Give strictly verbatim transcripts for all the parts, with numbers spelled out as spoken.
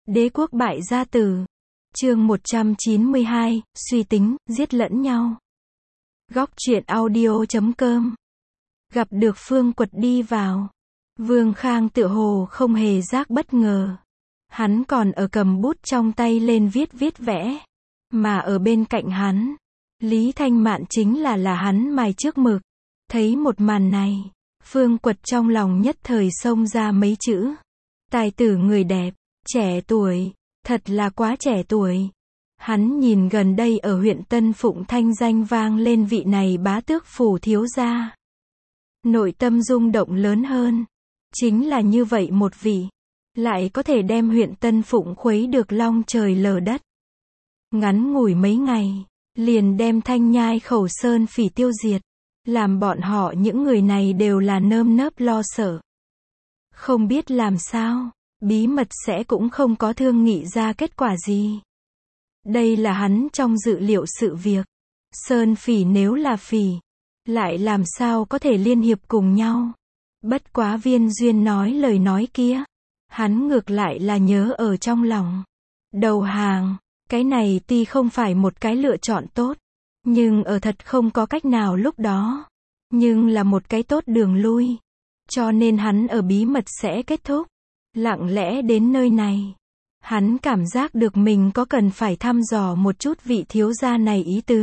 Đế quốc bại gia tử. Chương một trăm chín mươi hai, suy tính, giết lẫn nhau. Góc truyện audio chấm com. Gặp được Phương Quật đi vào. Vương Khang tựa hồ không hề giác bất ngờ. Hắn còn ở cầm bút trong tay lên viết viết vẽ. Mà ở bên cạnh hắn, Lý Thanh Mạn chính là là hắn mài trước mực. Thấy một màn này, Phương Quật trong lòng nhất thời xông ra mấy chữ. Tài tử người đẹp, trẻ tuổi, thật là quá trẻ tuổi. Hắn nhìn gần đây ở huyện Tân Phụng thanh danh vang lên vị này bá tước phủ thiếu gia. Nội tâm rung động lớn hơn. Chính là như vậy một vị, lại có thể đem huyện Tân Phụng khuấy được long trời lở đất. Ngắn ngủi mấy ngày, liền đem Thanh Nhai Khẩu Sơn Phỉ tiêu diệt. Làm bọn họ những người này đều là nơm nớp lo sợ. Không biết làm sao, bí mật sẽ cũng không có thương nghị ra kết quả gì. Đây là hắn trong dự liệu sự việc. Sơn Phỉ nếu là phỉ, lại làm sao có thể liên hiệp cùng nhau. Bất quá Viên Duyên nói lời nói kia, hắn ngược lại là nhớ ở trong lòng. Đầu hàng, cái này tuy không phải một cái lựa chọn tốt, nhưng ở thật không có cách nào lúc đó. Nhưng là một cái tốt đường lui. Cho nên hắn ở bí mật sẽ kết thúc. Lặng lẽ đến nơi này. Hắn cảm giác được mình có cần phải thăm dò một chút vị thiếu gia này ý tứ.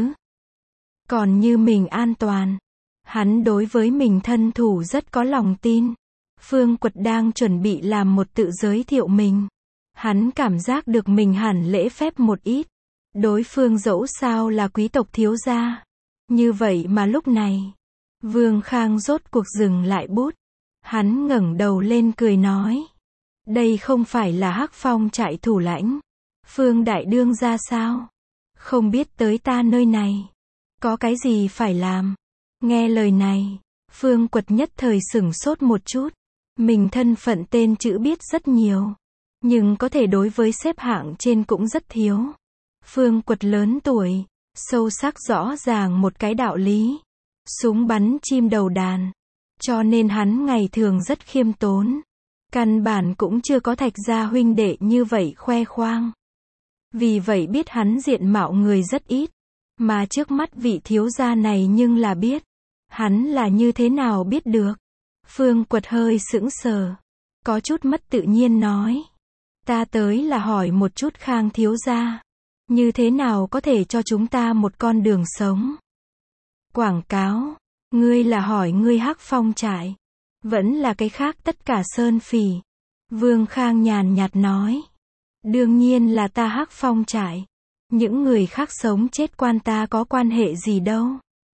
Còn như mình an toàn. Hắn đối với mình thân thủ rất có lòng tin. Phương Quật đang chuẩn bị làm một tự giới thiệu mình. Hắn cảm giác được mình hẳn lễ phép một ít. Đối phương dẫu sao là quý tộc thiếu gia. Như vậy mà lúc này, Vương Khang rốt cuộc dừng lại bút. Hắn ngẩng đầu lên cười nói. Đây không phải là Hắc Phong trại thủ lãnh. Phương Đại Đương ra sao? Không biết tới ta nơi này. Có cái gì phải làm? Nghe lời này, Phương Quật nhất thời sửng sốt một chút. Mình thân phận tên chữ biết rất nhiều. Nhưng có thể đối với xếp hạng trên cũng rất thiếu. Phương Quật lớn tuổi, sâu sắc rõ ràng một cái đạo lý. Súng bắn chim đầu đàn. Cho nên hắn ngày thường rất khiêm tốn. Căn bản cũng chưa có Thạch gia huynh đệ như vậy khoe khoang. Vì vậy biết hắn diện mạo người rất ít. Mà trước mắt vị thiếu gia này nhưng là biết. Hắn là như thế nào biết được. Phương Quật hơi sững sờ. Có chút mất tự nhiên nói. Ta tới là hỏi một chút Khang thiếu gia. Như thế nào có thể cho chúng ta một con đường sống. Quảng cáo. Ngươi là hỏi ngươi Hắc Phong trại. Vẫn là cái khác tất cả Sơn Phỉ. Vương Khang nhàn nhạt nói. Đương nhiên là ta Hắc Phong trại. Những người khác sống chết quan ta có quan hệ gì đâu.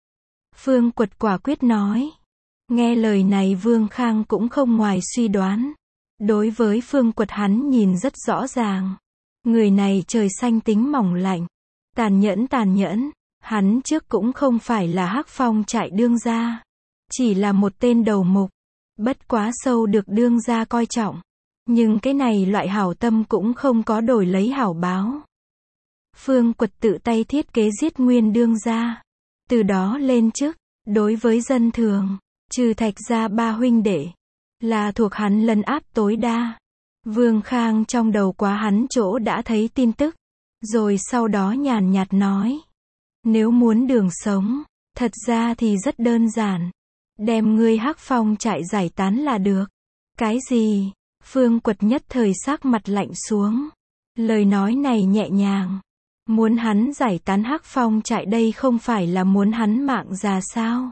Phương Quật quả quyết nói. Nghe lời này Vương Khang cũng không ngoài suy đoán. Đối với Phương Quật hắn nhìn rất rõ ràng. Người này trời xanh tính mỏng lạnh. Tàn nhẫn tàn nhẫn. Hắn trước cũng không phải là Hắc Phong trại đương gia. Chỉ là một tên đầu mục. Bất quá sâu được đương gia coi trọng. Nhưng cái này loại hảo tâm cũng không có đổi lấy hảo báo. Phương Quật tự tay thiết kế giết nguyên đương gia. Từ đó lên chức, đối với dân thường, trừ Thạch gia ba huynh đệ, là thuộc hắn lấn áp tối đa. Vương Khang trong đầu quá hắn chỗ đã thấy tin tức. Rồi sau đó nhàn nhạt nói. Nếu muốn đường sống, thật ra thì rất đơn giản. Đem ngươi Hắc Phong trại giải tán là được. Cái gì? Phương Quật nhất thời sắc mặt lạnh xuống. Lời nói này nhẹ nhàng. Muốn hắn giải tán Hắc Phong trại đây không phải là muốn hắn mạng già sao?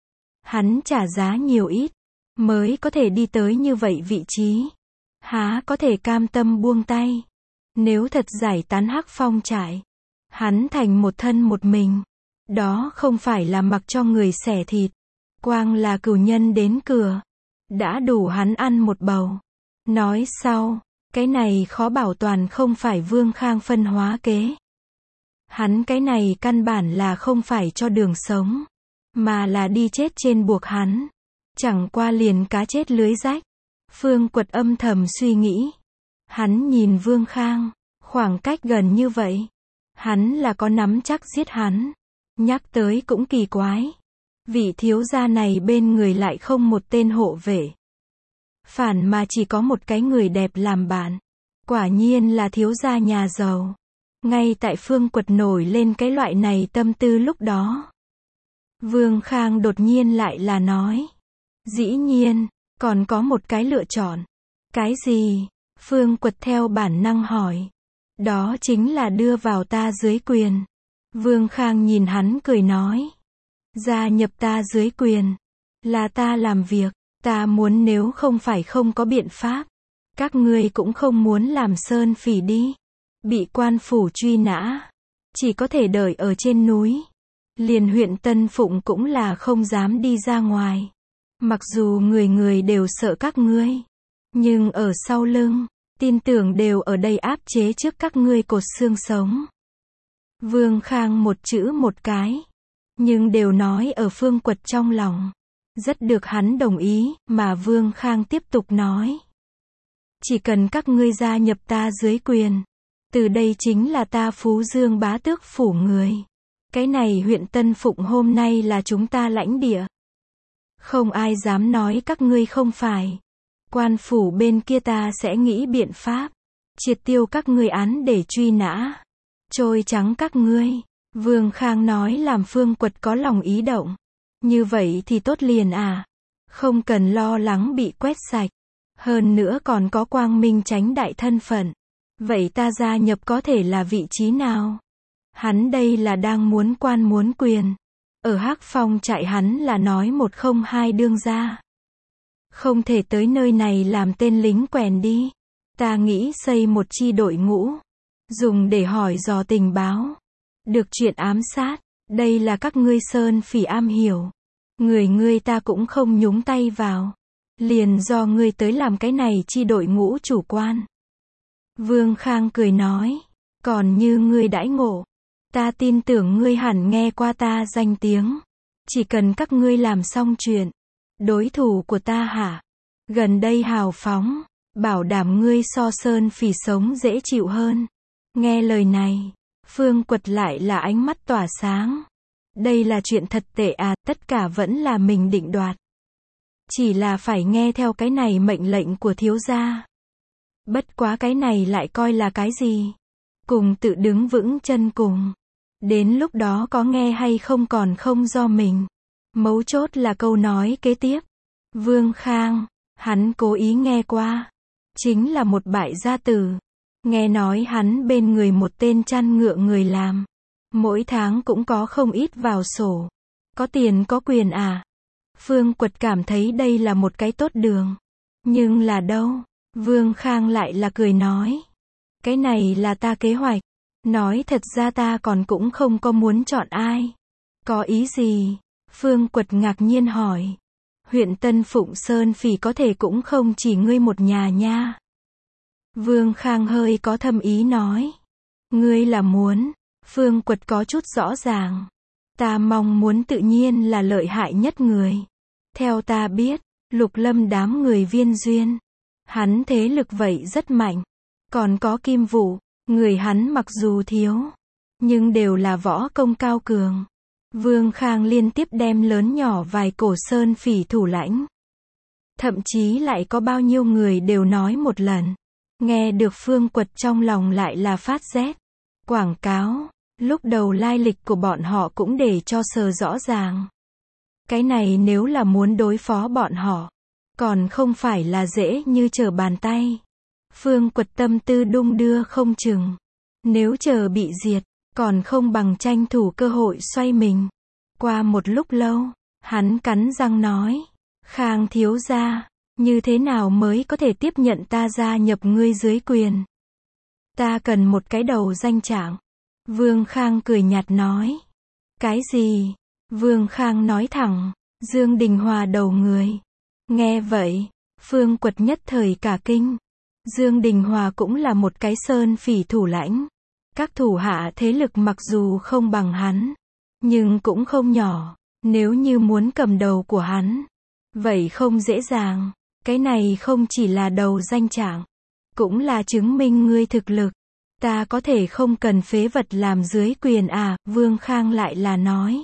Hắn trả giá nhiều ít, mới có thể đi tới như vậy vị trí. Há có thể cam tâm buông tay. Nếu thật giải tán Hắc Phong trại, hắn thành một thân một mình. Đó không phải là mặc cho người xẻ thịt. Quang là cửu nhân đến cửa. Đã đủ hắn ăn một bầu. Nói sau, cái này khó bảo toàn không phải Vương Khang phân hóa kế. Hắn cái này căn bản là không phải cho đường sống. Mà là đi chết trên buộc hắn. Chẳng qua liền cá chết lưới rách. Phương Quật âm thầm suy nghĩ. Hắn nhìn Vương Khang. Khoảng cách gần như vậy. Hắn là có nắm chắc giết hắn. Nhắc tới cũng kỳ quái. Vị thiếu gia này bên người lại không một tên hộ vệ. Phản mà chỉ có một cái người đẹp làm bạn. Quả nhiên là thiếu gia nhà giàu. Ngay tại Phương Quật nổi lên cái loại này tâm tư lúc đó. Vương Khang đột nhiên lại là nói. Dĩ nhiên, còn có một cái lựa chọn. Cái gì? Phương Quật theo bản năng hỏi. Đó chính là đưa vào ta dưới quyền. Vương Khang nhìn hắn cười nói. Gia nhập ta dưới quyền. Là ta làm việc. Ta muốn nếu không phải không có biện pháp. Các ngươi cũng không muốn làm sơn phỉ đi. Bị quan phủ truy nã. Chỉ có thể đợi ở trên núi. Liền huyện Tân Phụng cũng là không dám đi ra ngoài. Mặc dù người người đều sợ các ngươi. Nhưng ở sau lưng, tin tưởng đều ở đây áp chế trước các ngươi cột xương sống. Vương Khang một chữ một cái. Nhưng đều nói ở Phương Quật trong lòng. Rất được hắn đồng ý, mà Vương Khang tiếp tục nói. Chỉ cần các ngươi gia nhập ta dưới quyền. Từ đây chính là ta Phú Dương bá tước phủ người. Cái này huyện Tân Phụng hôm nay là chúng ta lãnh địa. Không ai dám nói các ngươi không phải. Quan phủ bên kia ta sẽ nghĩ biện pháp. Triệt tiêu các ngươi án để truy nã. Trôi trắng các ngươi. Vương Khang nói làm Phương Quật có lòng ý động. Như vậy thì tốt liền à. Không cần lo lắng bị quét sạch. Hơn nữa còn có quang minh chánh đại thân phận. Vậy ta gia nhập có thể là vị trí nào? Hắn đây là đang muốn quan muốn quyền. Ở Hắc Phong trại hắn là nói một không hai đương gia. Không thể tới nơi này làm tên lính quèn đi. Ta nghĩ xây một chi đội ngũ. Dùng để hỏi dò tình báo. Được chuyện ám sát. Đây là các ngươi sơn phỉ am hiểu. Người ngươi ta cũng không nhúng tay vào. Liền do ngươi tới làm cái này chi đội ngũ chủ quan. Vương Khang cười nói. Còn như ngươi đãi ngộ. Ta tin tưởng ngươi hẳn nghe qua ta danh tiếng. Chỉ cần các ngươi làm xong chuyện. Đối thủ của ta hả? Gần đây hào phóng. Bảo đảm ngươi so sơn phỉ sống dễ chịu hơn. Nghe lời này. Phương Quật lại là ánh mắt tỏa sáng. Đây là chuyện thật tệ à, tất cả vẫn là mình định đoạt. Chỉ là phải nghe theo cái này mệnh lệnh của thiếu gia. Bất quá cái này lại coi là cái gì? Cùng tự đứng vững chân cùng. Đến lúc đó có nghe hay không còn không do mình. Mấu chốt là câu nói kế tiếp. Vương Khang, hắn cố ý nghe qua. Chính là một bại gia tử. Nghe nói hắn bên người một tên chăn ngựa người làm. Mỗi tháng cũng có không ít vào sổ. Có tiền có quyền à? Phương Quật cảm thấy đây là một cái tốt đường. Nhưng là đâu? Vương Khang lại là cười nói. Cái này là ta kế hoạch. Nói thật ra ta còn cũng không có muốn chọn ai. Có ý gì? Phương Quật ngạc nhiên hỏi. Huyện Tân Phụng Sơn Phỉ có thể cũng không chỉ ngươi một nhà nha. Vương Khang hơi có thâm ý nói. Ngươi là muốn. Phương Quật có chút rõ ràng. Ta mong muốn tự nhiên là lợi hại nhất người. Theo ta biết, Lục Lâm đám người Viên Duyên. Hắn thế lực vậy rất mạnh. Còn có Kim Vũ, người hắn mặc dù thiếu. Nhưng đều là võ công cao cường. Vương Khang liên tiếp đem lớn nhỏ vài cổ sơn phỉ thủ lãnh. Thậm chí lại có bao nhiêu người đều nói một lần. Nghe được Phương Quật trong lòng lại là phát rét. Quảng cáo, lúc đầu lai lịch của bọn họ cũng để cho sờ rõ ràng. Cái này nếu là muốn đối phó bọn họ, còn không phải là dễ như trở bàn tay. Phương Quật tâm tư đung đưa không chừng. Nếu chờ bị diệt, còn không bằng tranh thủ cơ hội xoay mình. Qua một lúc lâu, hắn cắn răng nói. Khang thiếu gia, như thế nào mới có thể tiếp nhận ta gia nhập ngươi dưới quyền? Ta cần một cái đầu danh trạng. Vương Khang cười nhạt nói. Cái gì? Vương Khang nói thẳng. Dương Đình Hòa đầu người. Nghe vậy, Phương Quật nhất thời cả kinh. Dương Đình Hòa cũng là một cái sơn phỉ thủ lãnh. Các thủ hạ thế lực mặc dù không bằng hắn, nhưng cũng không nhỏ. Nếu như muốn cầm đầu của hắn, vậy không dễ dàng. Cái này không chỉ là đầu danh trạng, cũng là chứng minh ngươi thực lực. Ta có thể không cần phế vật làm dưới quyền à? Vương Khang lại là nói.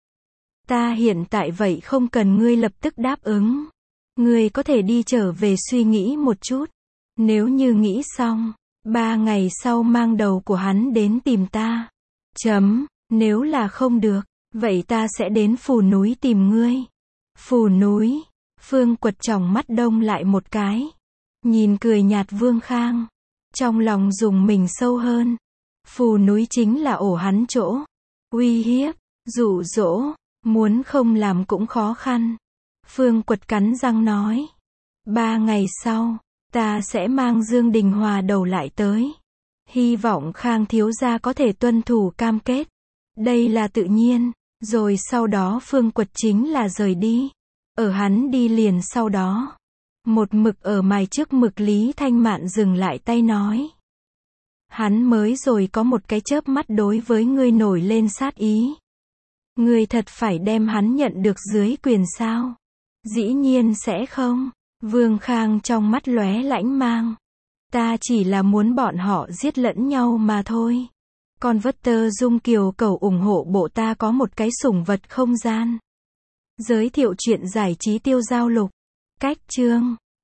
Ta hiện tại vậy không cần ngươi lập tức đáp ứng. Ngươi có thể đi trở về suy nghĩ một chút. Nếu như nghĩ xong, Ba ngày sau mang đầu của hắn đến tìm ta. Chấm, nếu là không được, vậy ta sẽ đến Phù Núi tìm ngươi. Phù Núi, Phương Quật tròng mắt đông lại một cái. Nhìn cười nhạt Vương Khang. Trong lòng dùng mình sâu hơn. Phù Núi chính là ổ hắn chỗ. Uy hiếp, dụ dỗ, muốn không làm cũng khó khăn. Phương Quật cắn răng nói. Ba ngày sau, ta sẽ mang Dương Đình Hòa đầu lại tới. Hy vọng Khang thiếu gia có thể tuân thủ cam kết. Đây là tự nhiên. Rồi sau đó Phương Quật chính là rời đi. Ở hắn đi liền sau đó. Một mực ở mài trước mực Lý Thanh Mạn dừng lại tay nói. Hắn mới rồi có một cái chớp mắt đối với ngươi nổi lên sát ý. Ngươi thật phải đem hắn nhận được dưới quyền sao? Dĩ nhiên sẽ không. Vương Khang trong mắt lóe lãnh mang. Ta chỉ là muốn bọn họ giết lẫn nhau mà thôi. Còn vất tơ Dung Kiều cầu ủng hộ bộ ta có một cái sủng vật không gian. Giới thiệu chuyện giải trí tiêu giao lục. Cách chương